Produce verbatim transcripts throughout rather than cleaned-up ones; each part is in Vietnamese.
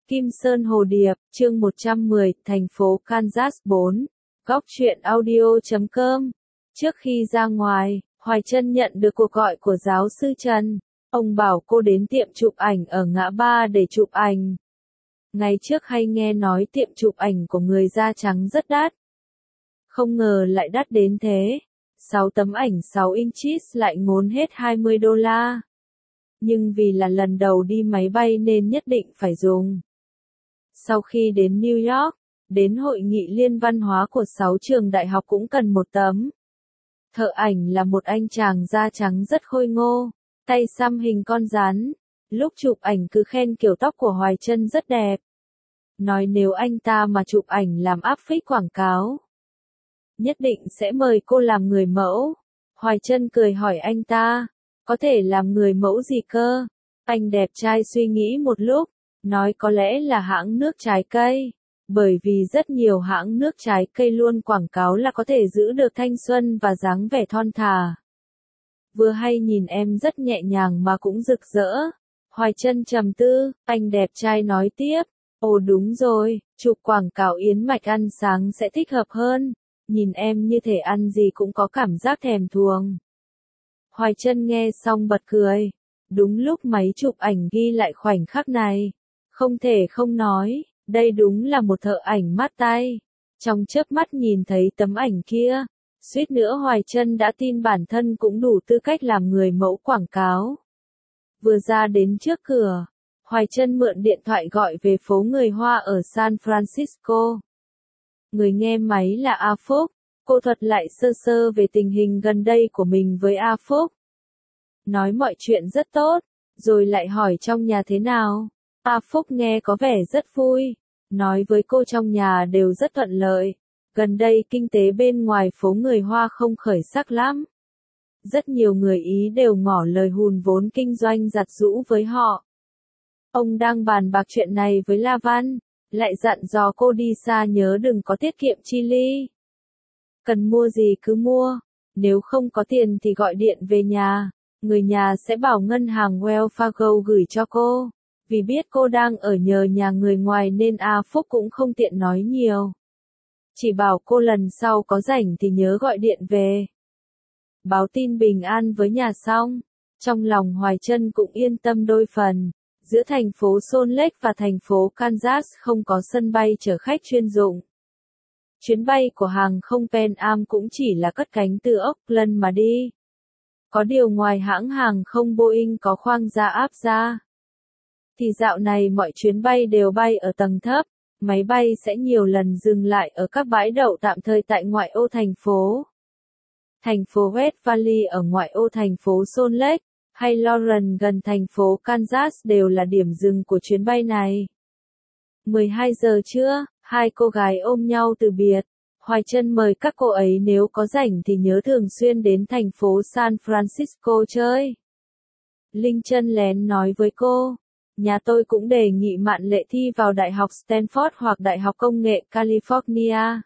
Kim Sơn Hồ Điệp, chương một trăm mười, thành phố Kansas bốn. Góc truyện audio chấm com. Trước khi ra ngoài, Hoài Trân nhận được cuộc gọi của giáo sư Trần. Ông bảo cô đến tiệm chụp ảnh ở ngã ba để chụp ảnh. Ngày trước hay nghe nói tiệm chụp ảnh của người da trắng rất đắt. Không ngờ lại đắt đến thế. sáu tấm ảnh sáu inches lại ngốn hết hai mươi đô la. Nhưng vì là lần đầu đi máy bay nên nhất định phải dùng. Sau khi đến New York, đến hội nghị liên văn hóa của sáu trường đại học cũng cần một tấm. Thợ ảnh là một anh chàng da trắng rất khôi ngô, tay xăm hình con rắn. Lúc chụp ảnh cứ khen kiểu tóc của Hoài Trân rất đẹp. Nói nếu anh ta mà chụp ảnh làm áp phích quảng cáo, nhất định sẽ mời cô làm người mẫu. Hoài Trân cười hỏi anh ta, có thể làm người mẫu gì cơ? Anh đẹp trai suy nghĩ một lúc, nói có lẽ là hãng nước trái cây, bởi vì rất nhiều hãng nước trái cây luôn quảng cáo là có thể giữ được thanh xuân và dáng vẻ thon thả. Vừa hay nhìn em rất nhẹ nhàng mà cũng rực rỡ. Hoài Trân trầm tư, anh đẹp trai nói tiếp, ồ đúng rồi, chụp quảng cáo yến mạch ăn sáng sẽ thích hợp hơn, nhìn em như thể ăn gì cũng có cảm giác thèm thuồng. Hoài Trân nghe xong bật cười, đúng lúc máy chụp ảnh ghi lại khoảnh khắc này. Không thể không nói, đây đúng là một thợ ảnh mát tay. Trong chớp mắt nhìn thấy tấm ảnh kia, suýt nữa Hoài Trân đã tin bản thân cũng đủ tư cách làm người mẫu quảng cáo. Vừa ra đến trước cửa, Hoài Trân mượn điện thoại gọi về phố người Hoa ở San Francisco. Người nghe máy là A Phúc, cô thuật lại sơ sơ về tình hình gần đây của mình với A Phúc. Nói mọi chuyện rất tốt, rồi lại hỏi trong nhà thế nào. A Phúc nghe có vẻ rất vui, nói với cô trong nhà đều rất thuận lợi. Gần đây kinh tế bên ngoài phố người Hoa không khởi sắc lắm. Rất nhiều người Ý đều ngỏ lời hùn vốn kinh doanh giặt giũ với họ. Ông đang bàn bạc chuyện này với La Văn, lại dặn dò cô đi xa nhớ đừng có tiết kiệm chi ly. Cần mua gì cứ mua, nếu không có tiền thì gọi điện về nhà, người nhà sẽ bảo ngân hàng Wells Fargo gửi cho cô. Vì biết cô đang ở nhờ nhà người ngoài nên A Phúc cũng không tiện nói nhiều. Chỉ bảo cô lần sau có rảnh thì nhớ gọi điện về. Báo tin bình an với nhà xong, trong lòng Hoài Trân cũng yên tâm đôi phần. Giữa thành phố Salt Lake và thành phố Kansas không có sân bay chở khách chuyên dụng. Chuyến bay của hàng không Pan Am cũng chỉ là cất cánh từ Oakland mà đi. Có điều ngoài hãng hàng không Boeing có khoang ra áp ra, thì dạo này mọi chuyến bay đều bay ở tầng thấp, máy bay sẽ nhiều lần dừng lại ở các bãi đậu tạm thời tại ngoại ô thành phố. Thành phố West Valley ở ngoại ô thành phố Salt Lake, hay Lauren gần thành phố Kansas đều là điểm dừng của chuyến bay này. mười hai giờ trưa, hai cô gái ôm nhau từ biệt. Hoài Trân mời các cô ấy nếu có rảnh thì nhớ thường xuyên đến thành phố San Francisco chơi. Linh Trân lén nói với cô, nhà tôi cũng đề nghị Mạn Lệ thi vào Đại học Stanford hoặc Đại học Công nghệ California.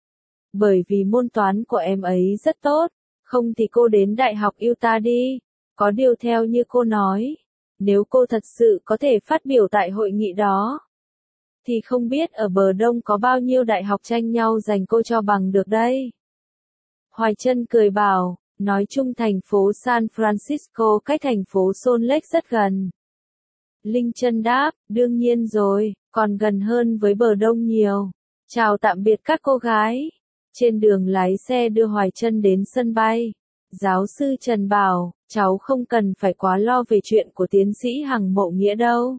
Bởi vì môn toán của em ấy rất tốt, không thì cô đến Đại học Utah đi. Có điều theo như cô nói, nếu cô thật sự có thể phát biểu tại hội nghị đó, thì không biết ở bờ đông có bao nhiêu đại học tranh nhau giành cô cho bằng được đây. Hoài Trân cười bảo, nói chung thành phố San Francisco cách thành phố Salt Lake rất gần. Linh Trân đáp, đương nhiên rồi, còn gần hơn với bờ đông nhiều. Chào tạm biệt các cô gái. Trên đường lái xe đưa Hoài Trân đến sân bay, giáo sư Trần bảo, cháu không cần phải quá lo về chuyện của tiến sĩ Hằng Mộ Nghĩa đâu.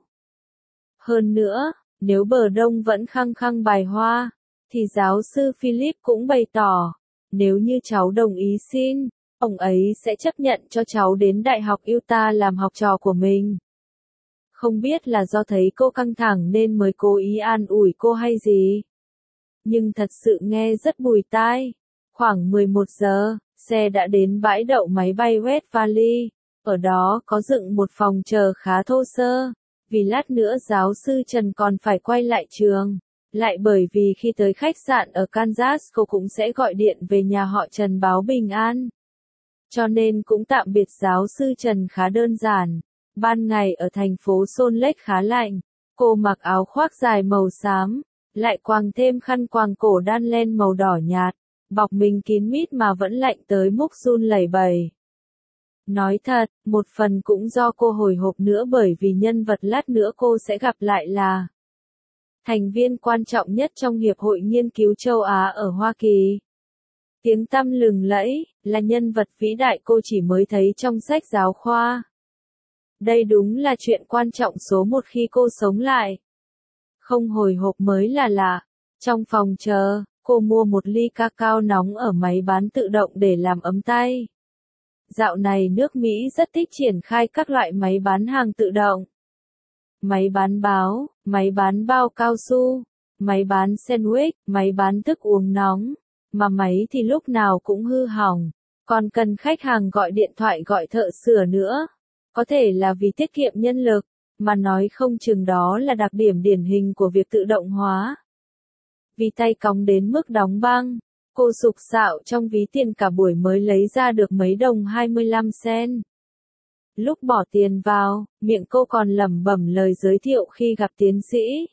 Hơn nữa, nếu bờ đông vẫn khăng khăng bài hoa, thì giáo sư Philip cũng bày tỏ, nếu như cháu đồng ý xin, ông ấy sẽ chấp nhận cho cháu đến Đại học Utah làm học trò của mình. Không biết là do thấy cô căng thẳng nên mới cố ý an ủi cô hay gì. Nhưng thật sự nghe rất bùi tai. Khoảng mười một giờ, xe đã đến bãi đậu máy bay West Valley. Ở đó có dựng một phòng chờ khá thô sơ. Vì lát nữa giáo sư Trần còn phải quay lại trường. Lại bởi vì khi tới khách sạn ở Kansas cô cũng sẽ gọi điện về nhà họ Trần báo bình an. Cho nên cũng tạm biệt giáo sư Trần khá đơn giản. Ban ngày ở thành phố Salt Lake khá lạnh. Cô mặc áo khoác dài màu xám, lại quàng thêm khăn quàng cổ đan len màu đỏ nhạt, bọc mình kín mít mà vẫn lạnh tới mức run lẩy bẩy. Nói thật, một phần cũng do cô hồi hộp nữa bởi vì nhân vật lát nữa cô sẽ gặp lại là thành viên quan trọng nhất trong Hiệp hội Nghiên cứu châu Á ở Hoa Kỳ. Tiếng tăm lừng lẫy, là nhân vật vĩ đại cô chỉ mới thấy trong sách giáo khoa. Đây đúng là chuyện quan trọng số một khi cô sống lại. Không hồi hộp mới là lạ. Trong phòng chờ, cô mua một ly cacao nóng ở máy bán tự động để làm ấm tay. Dạo này nước Mỹ rất thích triển khai các loại máy bán hàng tự động. Máy bán báo, máy bán bao cao su, máy bán sandwich, máy bán thức uống nóng. Mà máy thì lúc nào cũng hư hỏng, còn cần khách hàng gọi điện thoại gọi thợ sửa nữa. Có thể là vì tiết kiệm nhân lực, mà nói không chừng đó là đặc điểm điển hình của việc tự động hóa. Vì tay còng đến mức đóng băng, cô sục sạo trong ví tiền cả buổi mới lấy ra được mấy đồng hai mươi lăm cent. Lúc bỏ tiền vào, miệng cô còn lẩm bẩm lời giới thiệu khi gặp tiến sĩ.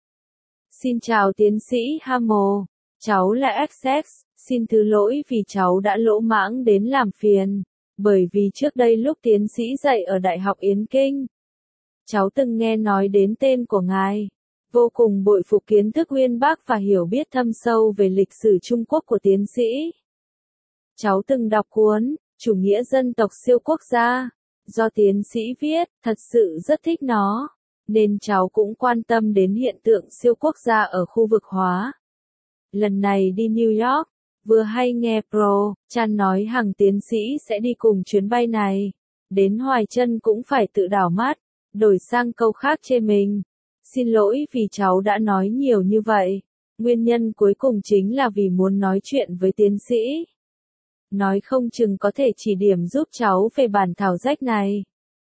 Xin chào tiến sĩ Hamill, cháu là ích ích, xin thứ lỗi vì cháu đã lỗ mãng đến làm phiền, bởi vì trước đây lúc tiến sĩ dạy ở Đại học Yến Kinh, cháu từng nghe nói đến tên của ngài, vô cùng bội phục kiến thức uyên bác và hiểu biết thâm sâu về lịch sử Trung Quốc của tiến sĩ. Cháu từng đọc cuốn Chủ nghĩa dân tộc siêu quốc gia do tiến sĩ viết, thật sự rất thích nó, nên cháu cũng quan tâm đến hiện tượng siêu quốc gia ở khu vực Hóa. Lần này đi New York, vừa hay nghe Pro Chan nói Hằng tiến sĩ sẽ đi cùng chuyến bay này. Đến Hoài Chân cũng phải tự đảo mắt, đổi sang câu khác chê mình. Xin lỗi vì cháu đã nói nhiều như vậy. Nguyên nhân cuối cùng chính là vì muốn nói chuyện với tiến sĩ. Nói không chừng có thể chỉ điểm giúp cháu về bản thảo rách này.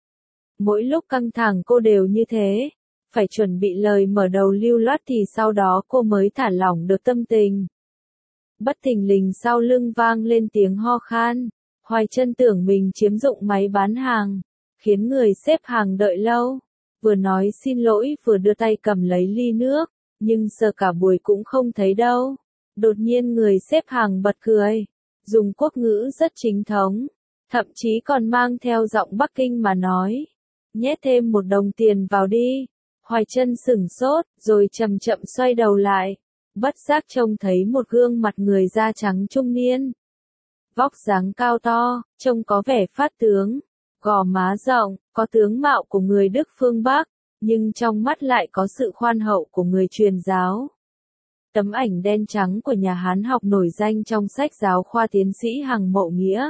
Mỗi lúc căng thẳng cô đều như thế. Phải chuẩn bị lời mở đầu lưu loát thì sau đó cô mới thả lỏng được tâm tình. Bất thình lình sau lưng vang lên tiếng ho khan. Hoài Chân tưởng mình chiếm dụng máy bán hàng, khiến người xếp hàng đợi lâu. Vừa nói xin lỗi vừa đưa tay cầm lấy ly nước, nhưng sờ cả buổi cũng không thấy đâu. Đột nhiên người xếp hàng bật cười, dùng quốc ngữ rất chính thống, thậm chí còn mang theo giọng Bắc Kinh mà nói. Nhét thêm một đồng tiền vào đi. Hoài Chân sửng sốt, rồi chậm chậm xoay đầu lại. Bất giác trông thấy một gương mặt người da trắng trung niên. Vóc dáng cao to, trông có vẻ phát tướng, gò má rộng, có tướng mạo của người Đức phương Bắc, nhưng trong mắt lại có sự khoan hậu của người truyền giáo. Tấm ảnh đen trắng của nhà Hán học nổi danh trong sách giáo khoa tiến sĩ Hằng Mậu Nghĩa.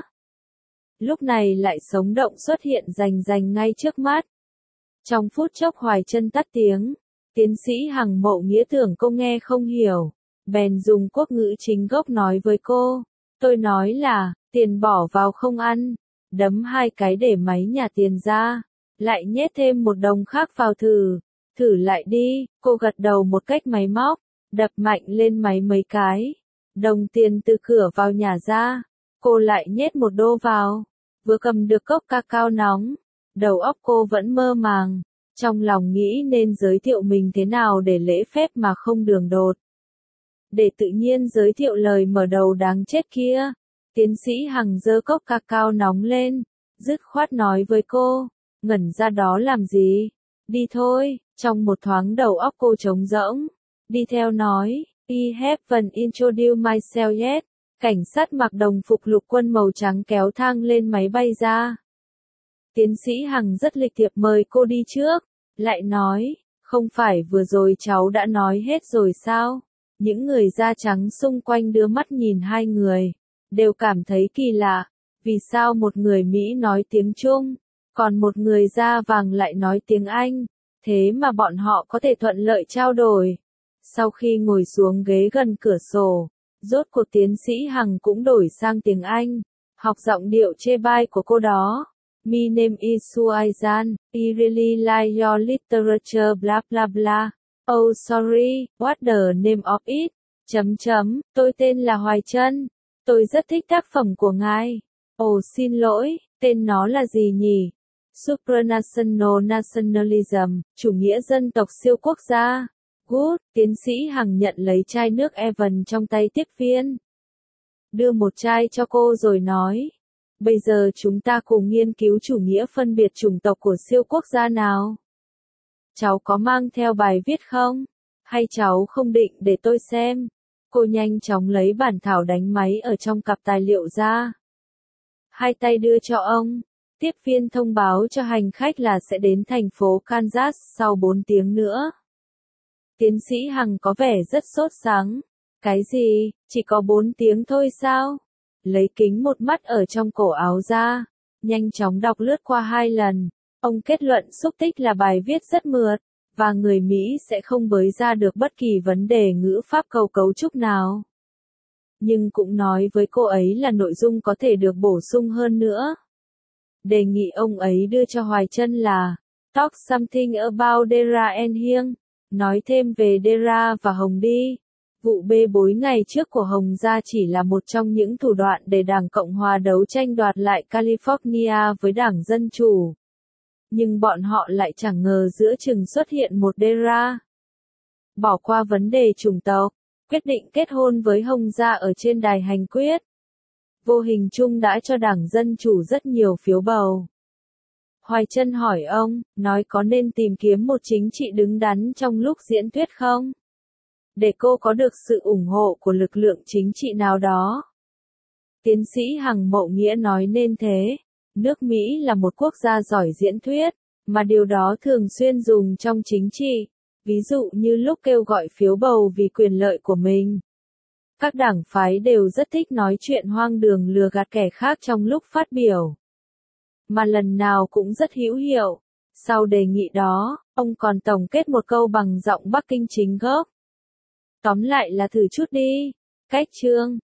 Lúc này lại sống động xuất hiện rành rành ngay trước mắt. Trong phút chốc Hoài Chân tắt tiếng, tiến sĩ Hằng Mậu Nghĩa tưởng cô nghe không hiểu, bèn dùng quốc ngữ chính gốc nói với cô. Tôi nói là, tiền bỏ vào không ăn, đấm hai cái để máy nhà tiền ra, lại nhét thêm một đồng khác vào thử, thử lại đi, cô gật đầu một cách máy móc, đập mạnh lên máy mấy cái, đồng tiền từ cửa vào nhà ra, cô lại nhét một đô vào, vừa cầm được cốc cacao nóng, đầu óc cô vẫn mơ màng, trong lòng nghĩ nên giới thiệu mình thế nào để lễ phép mà không đường đột. Để tự nhiên giới thiệu lời mở đầu đáng chết kia, tiến sĩ Hằng giơ cốc cacao nóng lên, dứt khoát nói với cô, ngẩn ra đó làm gì, đi thôi, trong một thoáng đầu óc cô trống rỗng, đi theo nói, I haven't introduced myself yet, cảnh sát mặc đồng phục lục quân màu trắng kéo thang lên máy bay ra. Tiến sĩ Hằng rất lịch thiệp mời cô đi trước, lại nói, không phải vừa rồi cháu đã nói hết rồi sao? Những người da trắng xung quanh đưa mắt nhìn hai người, đều cảm thấy kỳ lạ, vì sao một người Mỹ nói tiếng Trung, còn một người da vàng lại nói tiếng Anh, thế mà bọn họ có thể thuận lợi trao đổi. Sau khi ngồi xuống ghế gần cửa sổ, rốt cuộc tiến sĩ Hằng cũng đổi sang tiếng Anh, học giọng điệu chê bai của cô đó. My name is Suaizan, I really like your literature bla bla bla. Oh sorry, what the name of it? Chấm chấm, tôi tên là Hoài Chân. Tôi rất thích tác phẩm của ngài. Ồ xin lỗi, tên nó là gì nhỉ? Supranational nationalism, chủ nghĩa dân tộc siêu quốc gia. Good, tiến sĩ Hằng nhận lấy chai nước Evan trong tay tiếp viên. Đưa một chai cho cô rồi nói. Bây giờ chúng ta cùng nghiên cứu chủ nghĩa phân biệt chủng tộc của siêu quốc gia nào. Cháu có mang theo bài viết không? Hay cháu không định để tôi xem? Cô nhanh chóng lấy bản thảo đánh máy ở trong cặp tài liệu ra. Hai tay đưa cho ông. Tiếp viên thông báo cho hành khách là sẽ đến thành phố Kansas sau bốn tiếng nữa. Tiến sĩ Hằng có vẻ rất sốt sắng. Cái gì, chỉ có bốn tiếng thôi sao? Lấy kính một mắt ở trong cổ áo ra, nhanh chóng đọc lướt qua hai lần. Ông kết luận xúc tích là bài viết rất mượt, và người Mỹ sẽ không bới ra được bất kỳ vấn đề ngữ pháp câu cấu trúc nào. Nhưng cũng nói với cô ấy là nội dung có thể được bổ sung hơn nữa. Đề nghị ông ấy đưa cho Hoài Trân là Talk something about Dera and Hieng, nói thêm về Dera và Hồng đi. Vụ bê bối ngày trước của Hồng Gia chỉ là một trong những thủ đoạn để Đảng Cộng Hòa đấu tranh đoạt lại California với Đảng Dân Chủ. Nhưng bọn họ lại chẳng ngờ giữa chừng xuất hiện một Dera. Bỏ qua vấn đề chủng tộc, quyết định kết hôn với Hồng Gia ở trên đài hành quyết. Vô hình chung đã cho Đảng Dân Chủ rất nhiều phiếu bầu. Hoài Trân hỏi ông, nói có nên tìm kiếm một chính trị đứng đắn trong lúc diễn thuyết không? Để cô có được sự ủng hộ của lực lượng chính trị nào đó. Tiến sĩ Hằng Mậu Nghĩa nói nên thế. Nước Mỹ là một quốc gia giỏi diễn thuyết, mà điều đó thường xuyên dùng trong chính trị. Ví dụ như lúc kêu gọi phiếu bầu vì quyền lợi của mình. Các đảng phái đều rất thích nói chuyện hoang đường lừa gạt kẻ khác trong lúc phát biểu. Mà lần nào cũng rất hữu hiệu. Sau đề nghị đó, ông còn tổng kết một câu bằng giọng Bắc Kinh chính gốc. Tóm lại là thử chút đi. Cách chương